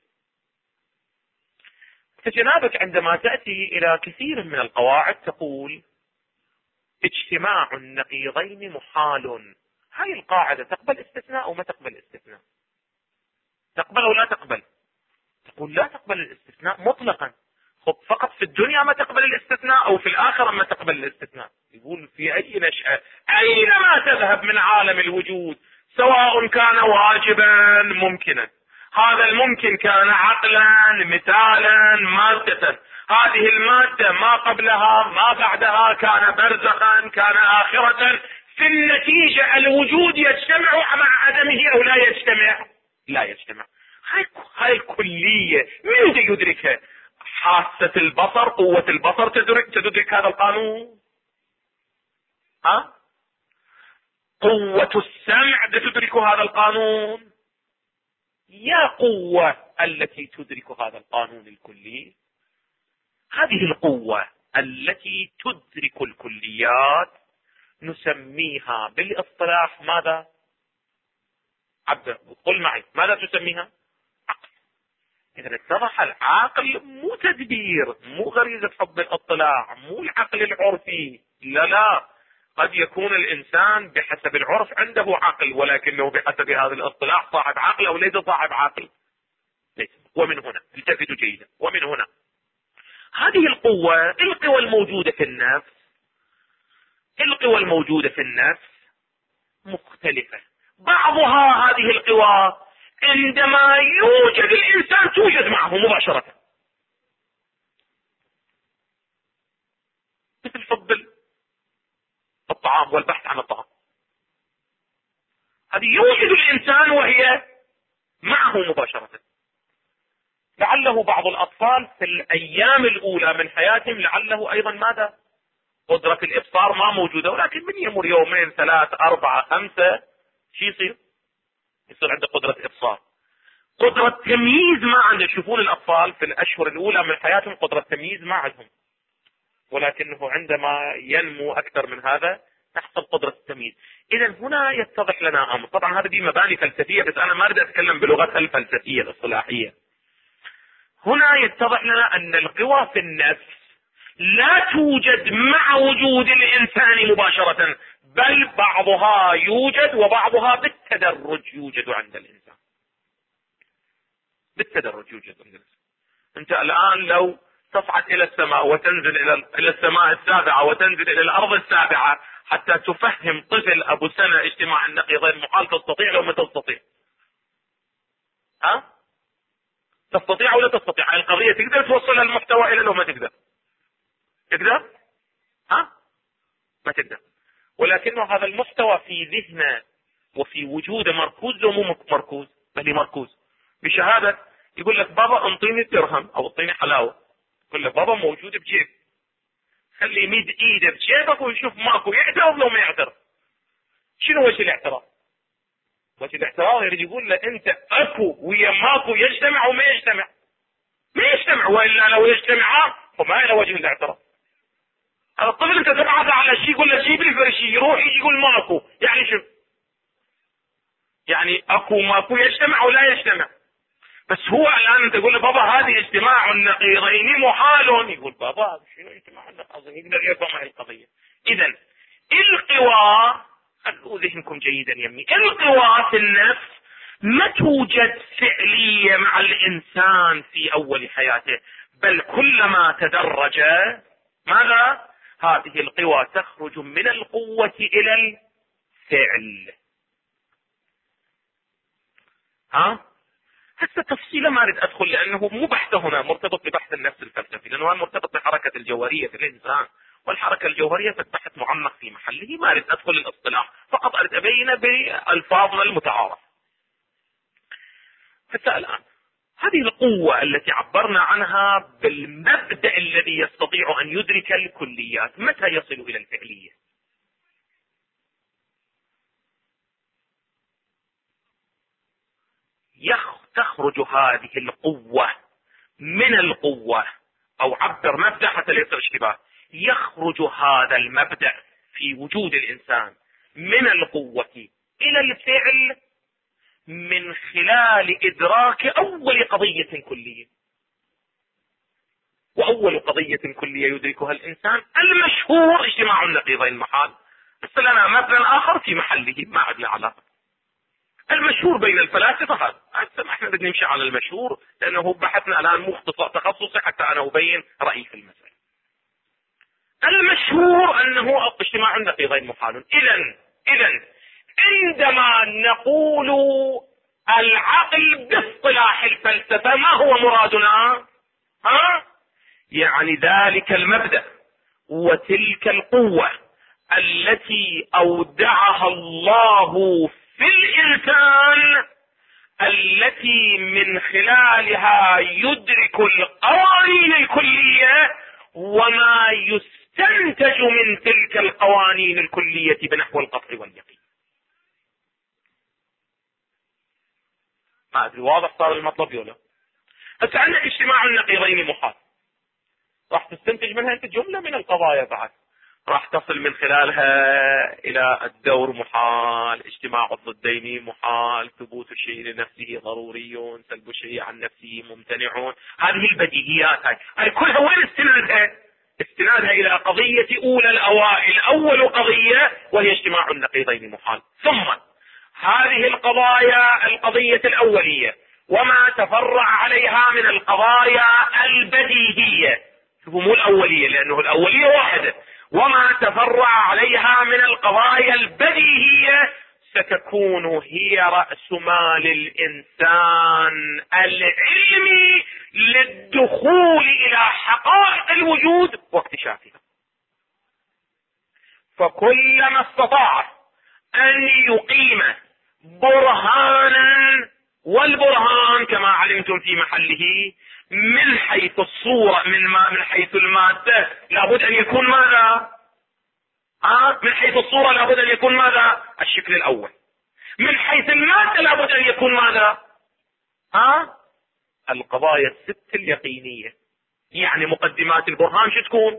S1: فجنابك عندما تأتي إلى كثير من القواعد تقول اجتماع النقيضين محال. هاي القاعدة تقبل استثناء أو ما تقبل استثناء؟ تقبل أو لا تقبل؟ تقول لا تقبل الاستثناء مطلقا. فقط في الدنيا ما تقبل الاستثناء أو في الآخرة ما تقبل الاستثناء؟ يقول في أي نشأة أينما تذهب من عالم الوجود، سواء كان واجبا ممكنا
S3: هذا الممكن كان عقلا، مثالا، مادة. هذه المادة ما قبلها ما بعدها، كان برزخا، كان آخرة. في النتيجة الوجود يجتمع مع عدمه أو لا يجتمع؟ لا يجتمع. هاي الكلية من يدركها؟ حاسة البصر، قوة البصر تدرك هذا القانون. قوة السمع تدرك هذا القانون. يا قوة التي تدرك هذا القانون الكلي، هذه القوة التي تدرك الكليات نسميها بالاصطلاح ماذا؟ عبد قل معي، ماذا تسميها؟ عقل. إذا اتضح العقل مو تدبير، مو غريزة حب الاطلاع، مو العقل العرفي. لا، قد يكون الإنسان بحسب العرف عنده عقل، ولكنه بحسب هذا الاصطلاح صاحب عقل أو ليس صاحب عقل. ليس. ومن هنا التفتوا جيدا، ومن هنا هذه القوة، القوى الموجودة في النفس، القوى الموجودة في النفس مختلفة. بعضها هذه القوى عندما يوجد الإنسان توجد معه مباشرة، مثل حب الطعام والبحث عن الطعام. هذه يوجد الإنسان وهي معه مباشرة. لعله بعض الأطفال في الأيام الأولى من حياتهم لعله أيضا ماذا؟ قدرة الإبصار ما موجودة، ولكن من يمر يومين 3 4 5 شي يصير عنده قدرة إبصار. قدرة تمييز ما عنده. يشوفون الأطفال في الأشهر الأولى من حياتهم قدرة تمييز ما عندهم، ولكنه عندما ينمو أكثر من هذا تحصل قدرة التمييز. إذا هنا يتضح لنا أمر. طبعا هذه مباني فلسفية، بس أنا ما أريد أتكلم بلغتها الفلسفية الاصطلاحية. هنا يتضح لنا أن القوى في النفس لا توجد مع وجود الإنسان مباشرة، بل بعضها يوجد وبعضها بالتدرج يوجد عند الإنسان. بالتدرج يوجد عند الإنسان. أنت الآن لو تصعد إلى السماء وتنزل إلى السماء السابعة وتنزل إلى الأرض السابعة حتى تفهم طفل أبو سنة اجتماع النقيضين محال تستطيع لو ما تستطيع. تستطيع ولا تستطيع؟ القضية تقدر توصل المحتوى إلى لو ما تقدر؟ تقدر؟ ما تقدر. ولكنه هذا المحتوى في ذهنه وفي وجوده مركوز ومو مركوز، بل مركوز بشهادة. يقول لك بابا انطيني الدرهم او انطيني حلاوة، يقول لك بابا موجود بجيب، خلي يمد ايده بجيبك ويشوف ماكو، يعترض لو ما يعترض. شنو وجه الاعتراض؟ وجه الاعتراض يريد يقول له انت اكو ويا ماكو يجتمع وما يجتمع، ما يجتمع، والا لو يجتمعان فما له وجه الاعتراض. هذا الطفل انت تبعث على شيء يقول له جيب لي فرشي، يروح يجي يقول ماكو، يعني شو؟ يعني اكو ماكو يجتمع ولا يجتمع. بس هو الان انت تقول له بابا هذه اجتماع النقيضين محال، يقول بابا شنو اجتماع النقيضين؟ يقدر يفهم هذه القضيه. اذا القوى، خلوا ذهنكم جيدا يمي، القوى في النفس ما توجد فعليه مع الانسان في اول حياته، بل كلما تدرج ماذا؟ هذه القوى تخرج من القوة الى الفعل. هسه تفصيله ما اريد ادخل، لانه مو بحثه هنا مرتبط ببحث النفس الفلسفي، لانه هو مرتبط بحركة الجوهرية في الانسان، والحركة الجوهرية بحث معمق في محله. ما اريد ادخل الاصطلاح، فقط اريد ابين بالفاظنا المتعارف. هسه الان هذه القوة التي عبرنا عنها بالمبدأ الذي يستطيع ان يدرك الكليات، متى يصل الى الفعلية؟ تخرج هذه القوة من القوة، او عبر مبدأ حتى لا يصير اشتباه، يخرج هذا المبدأ في وجود الانسان من القوة الى الفعل من خلال ادراك اول قضية كلية. واول قضية كلية يدركها الانسان المشهور اجتماع النقيضين محال، بس لنا مبنى اخر في محله ما عاد له علاقة. المشهور بين الفلاسفة هذا، احنا بدنا نمشي على المشهور لانه بحثنا الان مختصر تخصصي حتى انا ابين رأيي في المسألة. المشهور انه اجتماع النقيضين محال. اذا عندما نقول العقل باصطلاح الفلسفة ما هو مرادنا؟ يعني ذلك المبدأ وتلك القوة التي أودعها الله في الإنسان، التي من خلالها يدرك القوانين الكلية وما يستنتج من تلك القوانين الكلية بنحو القطع واليقين. ما أدري واضح صار المطلب ولا؟ هسه عندنا اجتماع النقيضين محال، راح تستنتج منها انت جملة من القضايا، بعد راح تصل من خلالها الى الدور محال، اجتماع الضدين محال، ثبوت الشيء لنفسه ضروري، سلب الشيء عن نفسه ممتنع. هذه البديهيات هاي كلها وين استنادها؟ استنادها الى قضية اولى الاوائل، اول قضية وهي اجتماع النقيضين محال. ثم هذه القضايا القضية الاولية وما تفرع عليها من القضايا البديهية، شوفوا مو الاولية لانه الاولية واحدة، وما تفرع عليها من القضايا البديهية ستكون هي رأس مال الإنسان العلمي للدخول إلى حقائق الوجود واكتشافها. فكلما استطاع أن يقيم برهانا، والبرهان كما علمتم في محله من حيث الصورة من حيث المادة لابد أن يكون ماذا؟ من حيث الصورة لابد أن يكون ماذا؟ الشكل الأول. من حيث المادة لابد أن يكون ماذا؟ القضايا الست اليقينية. يعني مقدمات البرهان شو تكون؟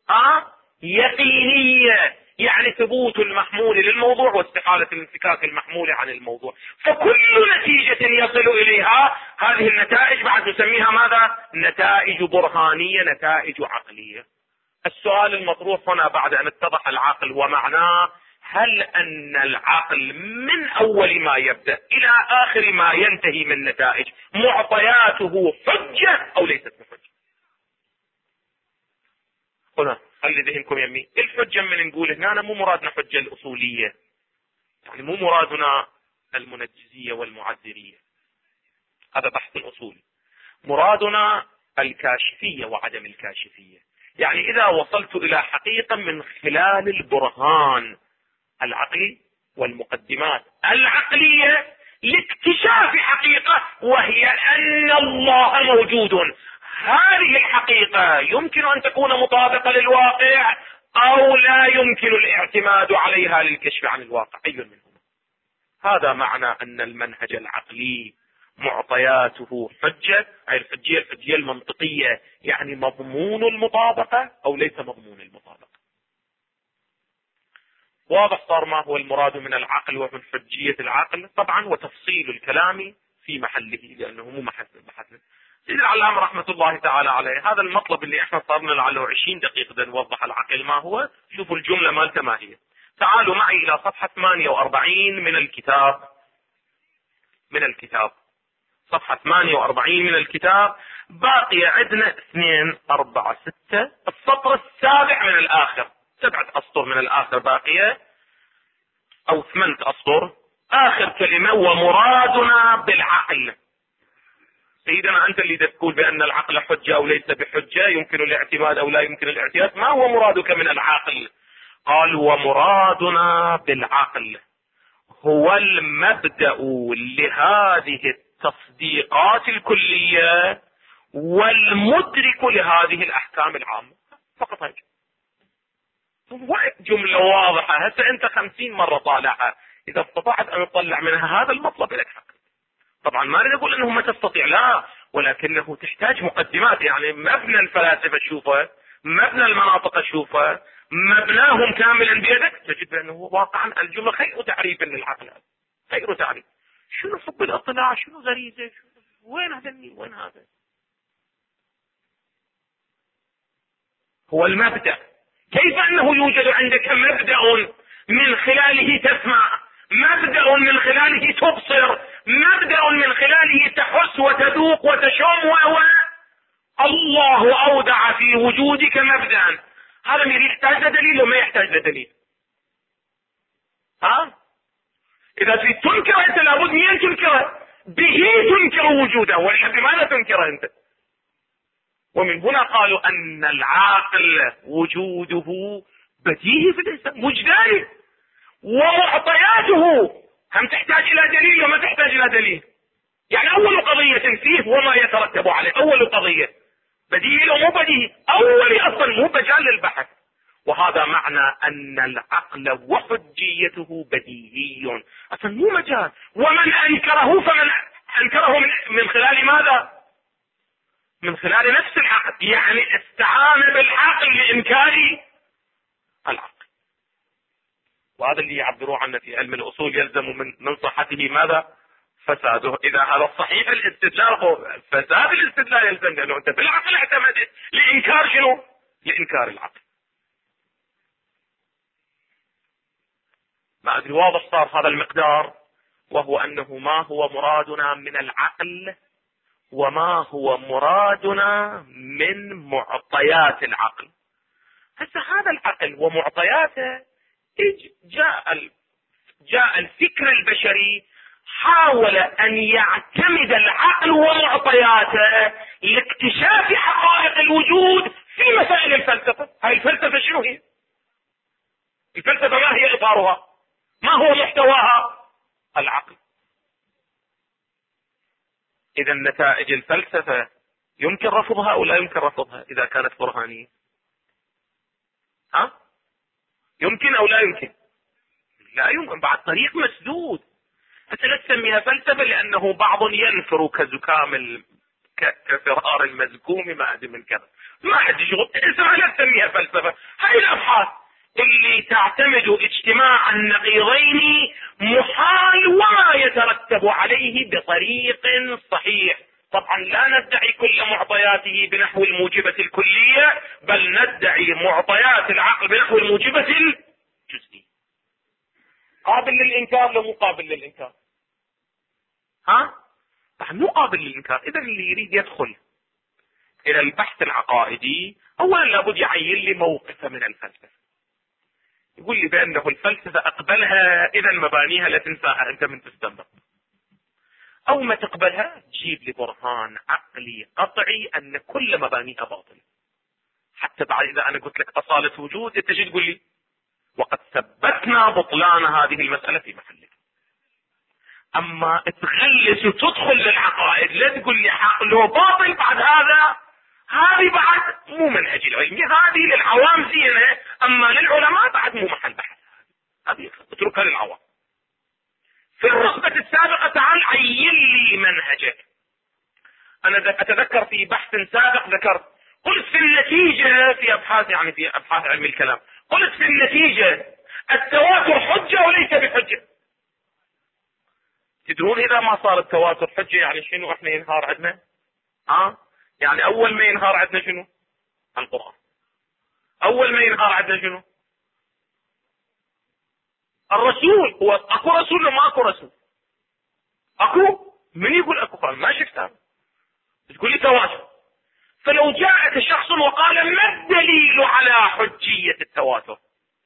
S3: يقينية، يعني ثبوت المحمول للموضوع واستحالة الانفكاك المحمول عن الموضوع. فكل نتيجة يصل إليها هذه النتائج بعد نسميها ماذا؟ نتائج برهانية، نتائج عقلية. السؤال المطروح هنا بعد أن اتضح العقل ومعناه، هل أن العقل من أول ما يبدأ إلى آخر ما ينتهي من نتائج معطياته حجة أو ليست بحجة؟ هنا خلي ذهنكم يمي. الحجة من نقول هنا مو مرادنا حجة الأصولية، يعني مو مرادنا المنجزية والمعذرية، هذا بحث أصولي. مرادنا الكاشفية وعدم الكاشفية. يعني إذا وصلت إلى حقيقة من خلال البرهان العقلي والمقدمات العقلية لاكتشاف حقيقة وهي أن الله موجود، هذه الحقيقة يمكن أن تكون مطابقة للواقع أو لا يمكن الاعتماد عليها للكشف عن الواقع، أي منهما. هذا معنى أن المنهج العقلي معطياته حجة، أي الحجية المنطقية، يعني مضمون المطابقة أو ليس مضمون المطابقة. واضح صار ما هو المراد من العقل ومن حجية العقل طبعا، وتفصيل الكلام في محله لأنه مو محل بحثنا. سيد العلامة رحمة الله تعالى عليه هذا المطلب اللي احنا صارنا لعله 20 دقيقة بدنا نوضح العقل ما هو. شوفوا الجملة مالته ما هي. تعالوا معي إلى صفحة 48 من الكتاب. صفحة 48 من الكتاب. باقي عندنا 2 4 6 السطر السابع من الآخر، 7 أسطر من الآخر باقية، أو 8 أسطر. آخر كلمة: ومرادنا بالعقل. سيدنا أنت اللي تقول بأن العقل حجة أو ليس بحجة، يمكن الاعتماد أو لا يمكن الاعتماد، ما هو مرادك من العقل؟ قال: ومرادنا بالعقل هو المبدأ لهذه التصديقات الكلية والمدرك لهذه الأحكام العامة. فقط هيك جملة واضحة. هسه أنت 50 مرة طالعها، إذا استطعت أن تطلع منها هذا المطلب لك حق. طبعا ما أريد أقول أنه ما تستطيع، لا، ولكنه تحتاج مقدمات. يعني مبنى الفلاسفة تشوفه، مبنى المناطق تشوفه، مبناهم كاملا بيدك، تجد بأنه واقعا الجملة خير تعريف للعقل، خير تعريف. شنو حب الاطلاع، شنو غريزة، وين هذا وين هذا؟ هو المبدأ. كيف أنه يوجد عندك مبدأ من خلاله تسمع، مبدأ من خلاله تبصر، مبدأ من خلاله تحس وتذوق وتشم، وهو الله أودع في وجودك مبدأ. هذا يحتاج لدليل وما يحتاج لدليل؟ إذا تريد تنكر أنت لابد من تنكره، به تنكر وجوده، وإلا بماذا تنكره أنت؟ ومن هنا قالوا أن العاقل وجوده بديهي في الإنسان وجداني، ومعطياته هم تحتاج إلى دليل وما تحتاج إلى دليل. يعني أول قضية فيه وما يترتب عليه، أول قضية بديهي ومو بديهي، أول أصلا مو مجال للبحث. وهذا معنى أن العقل وحجيته بديهي، أصلا مو مجال. ومن أنكره فمن أنكره من خلال ماذا؟ من خلال نفس العقل، يعني استعان بالعقل لإنكار العقل. وهذا اللي يعبروا عنه في علم الأصول، يلزم من صحته ماذا؟ فساده. إذا هذا الصحيح الاستدلال هو فساد الاستدلال يلزم، لأنه أنت بالعقل اعتمدت لإنكار شنو؟ لإنكار العقل. ما أدري واضح صار هذا المقدار، وهو أنه ما هو مرادنا من العقل وما هو مرادنا من معطيات العقل. هسه هذا العقل ومعطياته جاء الفكر البشري حاول أن يعتمد العقل ومعطياته لاكتشاف حقائق الوجود في مسائل الفلسفة. هاي الفلسفة شنو هي؟ الفلسفة ما هي إطارها؟ ما هو محتواها؟ العقل. إذا نتائج الفلسفة يمكن رفضها أو لا يمكن رفضها إذا كانت برهانية؟ يمكن أو لا يمكن؟ لا يمكن، بعد طريق مسدود. حتى لا تسميها فلسفة، لأنه بعض ينفر كزكام كفرار المزكوم ما أدري من كذا، ما حد يشغل اسمها، لا تسميها فلسفة. هاي الأبحاث اللي تعتمد اجتماع النقيضين محال وما يترتب عليه بطريق صحيح. طبعا لا ندعي كل معطياته بنحو الموجبة الكلية، بل ندعي معطيات العقل بنحو الموجبة الجزئية. قابل للإنكار لو مو قابل للإنكار؟ طبعا مو قابل للإنكار. إذا اللي يريد يدخل إلى البحث العقائدي أولا لابد يعين لي موقفه من الفلسفة، يقول لي بأنه الفلسفة أقبلها إذا مبانيها لا تنساها أنت من تستنبط، أو ما تقبلها تجيب لي برهان عقلي قطعي أن كل مبانيها باطلة. حتى بعد إذا أنا قلت لك أصالة وجود أنت تقول لي وقد ثبتنا بطلان هذه المسألة في محلك. أما تغلس وتدخل للعقائد لا تقول لي عقله باطل، بعد هذه بعد مو منهج العلمي، هذه للعوام زينة، أما للعلماء بعد مو محل بحث، هذه اتركها للعوام. في الرتبة السابقة تعال عين لي منهجك. أنا أتذكر في بحث سابق ذكرت، قلت في النتيجة في أبحاث علم الكلام، قلت في النتيجة التواتر حجة وليس بحجة. تدرون إذا ما صار التواتر حجة يعني شنو؟ احنا ينهار عندنا يعني أول ما ينهار عندنا شنو؟ القرآن. أول ما ينهار عندنا شنو؟ الرسول. هو أكو رسول ولا ما أكو رسول؟ أكو. من يقول أكو؟ قال ما شفتها. تقول لي تواتر. فلو جاءك شخص وقال ما الدليل على حجية التواتر،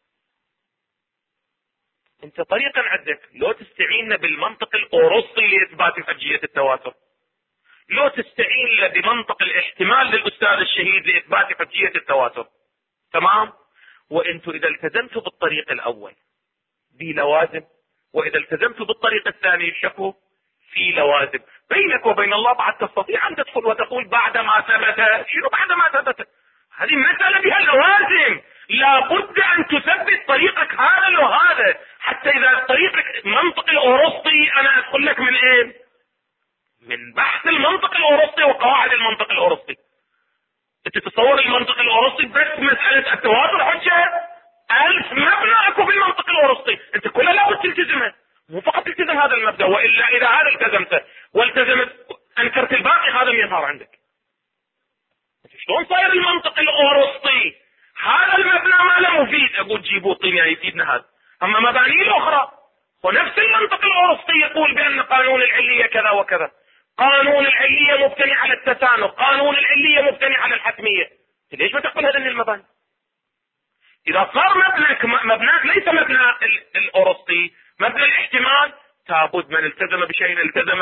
S3: انت طريقا عندك لو تستعين بالمنطق الأوروسي لإثبات حجية التواتر، لو تستعين بمنطق الاحتمال للأستاذ الشهيد لإثبات حجية التواتر، تمام. وانتم إذا التزمتوا بالطريق الأول في لوازم، وإذا التزمتوا بالطريق الثاني شكو في لوازم. بينك وبين الله بعد تستطيع أن تدخل وتقول بعدما ثبت. شنو بعدما ثبت؟ هذه مسألة بها لوازم، لابد أن تثبت طريقك هذا لو هذا. حتى إذا طريقك منطق الأوروسي أنا أدخل لك من إيه؟ من بحث المنطق الأوروسي وقواعد المنطق الأوروسي. أنت تتصور المنطق الأوروسي بس مسألة التواتر حجة 1000 مبنى أكو بالمنطق الأوروسي، أنت كلها لابد تلتزمها، مو فقط تلتزم هذا المبدأ، وإلا إذا هذا التزمته والتزمت أنكرت الباقي هذا يظهر عندك. شلون صاير المنطق الأوروسي هذا المبنى ما له مفيد، أقول جيبوا طينيا يفيدنا هذا، أما مباني الأخرى ونفس المنطق الأوروسي يقول بأن قانون العلية كذا وكذا، قانون العلية مبتني على التسانق، قانون العلية مبتني على الحتمية. ليش ما تقبل هذين المباني؟ إذا صار مبناك ليس مبنى الأوروسي، مبنى الاحتمال، لابد من التزم بشيء التزم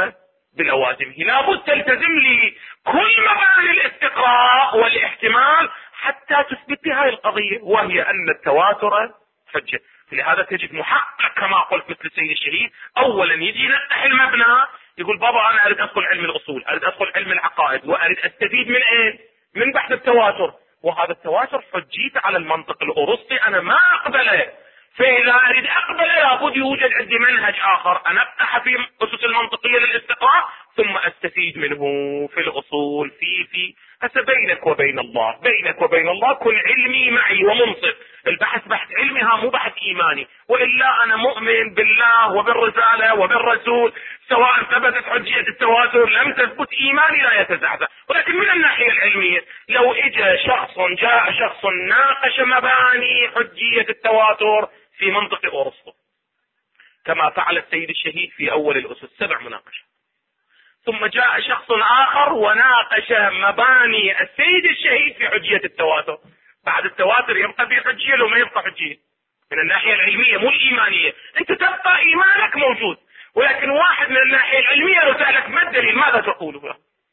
S3: بلوازمه. لابد تلتزم لي كل مباني الاستقراء والاحتمال حتى تثبت لي هذه القضية، وهي أن التواتر حجة. لهذا تجد محقق كما قلت مثل السيد الشهيد أولا يجي ينقح المبنى، يقول بابا أنا أريد أدخل علم الأصول، أريد أدخل علم العقائد، وأريد أستفيد من إيه؟ من بحث التواتر. وهذا التواتر حجيت على المنطق الأرسطي أنا ما أقبله، فإذا أريد أقبله لابد يوجد عندي منهج آخر أنقح في أسس المنطقية للاستقراء ثم أستفيد منه في الأصول في هسه بينك وبين الله كن علمي معي ومنصف. البحث بحث علمي، ها مو بحث إيماني، وإلا أنا مؤمن بالله وبالرسالة وبالرسول، سواء ثبتت حجية التواتر لم تثبت إيماني لا يتزعزع. ولكن من الناحية العلمية لو جاء شخص ناقش مباني حجية التواتر في منطق أرسطو كما فعل السيد الشهيد في أول الأسس 7 مناقشة، ثم جاء شخص آخر وناقش مباني السيد الشهيد في حجية التواتر، بعد التواتر يبقى في حجية لو ما يبقى حجية من الناحية العلمية مو الإيمانية. أنت تبقى إيمانك موجود، ولكن واحد من الناحية العلمية لو سألك ما الدليل ماذا تقوله؟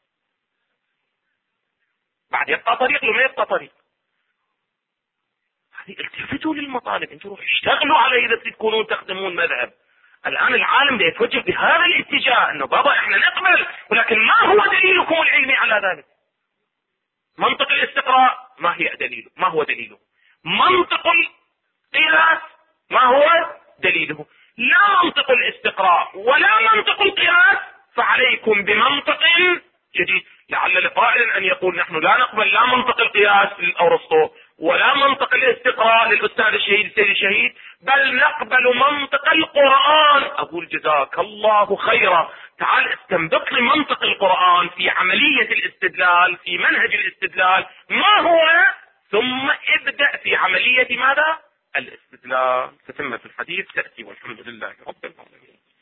S3: بعد يبقى طريق لو ما يبقى طريق. التفتوا للمطالب، انتوا روحوا اشتغلوا على اذا تكونون تخدمون مذهب. الان العالم يتوجه بهذا الاتجاه انه بابا احنا نقبل، ولكن ما هو دليلكم العلمي على ذلك؟ منطق الاستقراء ما هو دليله؟ منطق القياس ما هو دليله؟ لا منطق الاستقراء ولا منطق القياس، فعليكم بمنطق جديد. لعل لقائل ان يقول نحن لا نقبل لا منطق القياس للأرسطو ولا منطق الاستقراء للأستاذ الشهيد السيد الشهيد، بل نقبل منطق القرآن. أقول جزاك الله خيرا، تعال استنبط لي منطق القرآن في عملية الاستدلال، في منهج الاستدلال ما هو، ثم ابدأ في عملية ماذا؟ الاستدلال. تتمة الحديث تأتي والحمد لله رب العالمين.